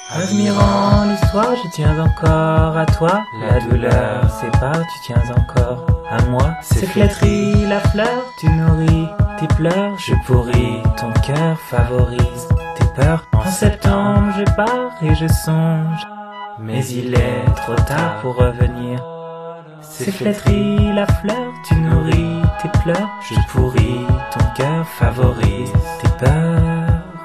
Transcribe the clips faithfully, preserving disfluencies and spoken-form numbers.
Admirant l'histoire, je tiens encore à toi. La douleur sépare, tu tiens encore à moi. C'est flétri la fleur, tu nourris tes pleurs. Je pourris, ton cœur favorise tes peurs. En septembre je pars et je songe, mais il est trop tard pour revenir. C'est flétri la fleur, tu nourris tes pleurs. Je pourris, ton cœur favorise tes peurs.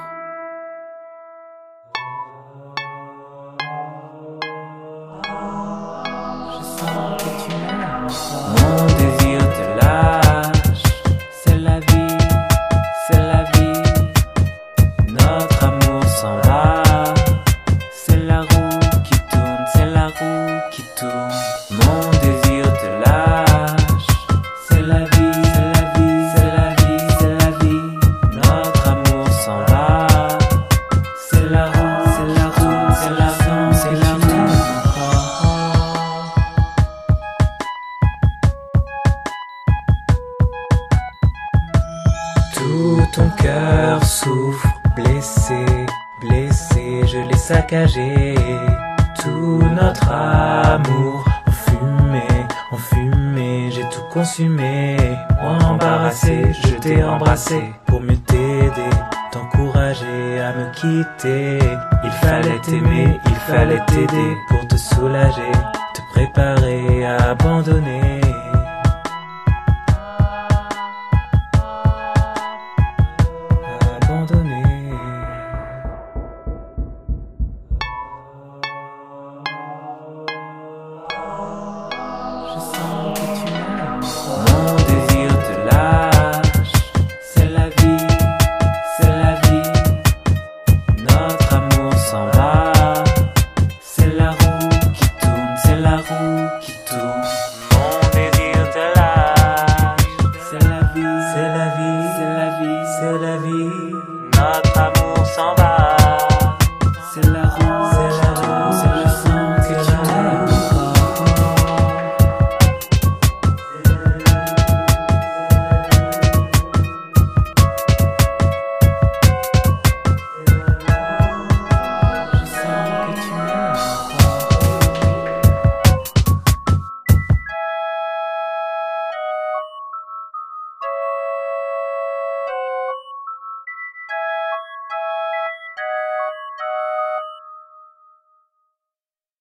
Mon désir te lâche, c'est la vie, c'est la vie. Notre amour s'en va, c'est la roue qui tourne, c'est la roue qui tourne. Mon désir te lâche, c'est la vie, c'est la vie, c'est la vie, c'est la vie. Notre amour s'en va, c'est la roue, c'est la roue, c'est la roue, c'est la roue. Tout ton cœur souffre, blessé, blessé, je l'ai saccagé. Tout notre amour en fumée, en fumée, j'ai tout consumé. Moi embarrassé, je t'ai embrassé pour mieux t'aider, t'encourager à me quitter. Il fallait t'aimer, il fallait t'aider pour te soulager, te préparer à abandonner.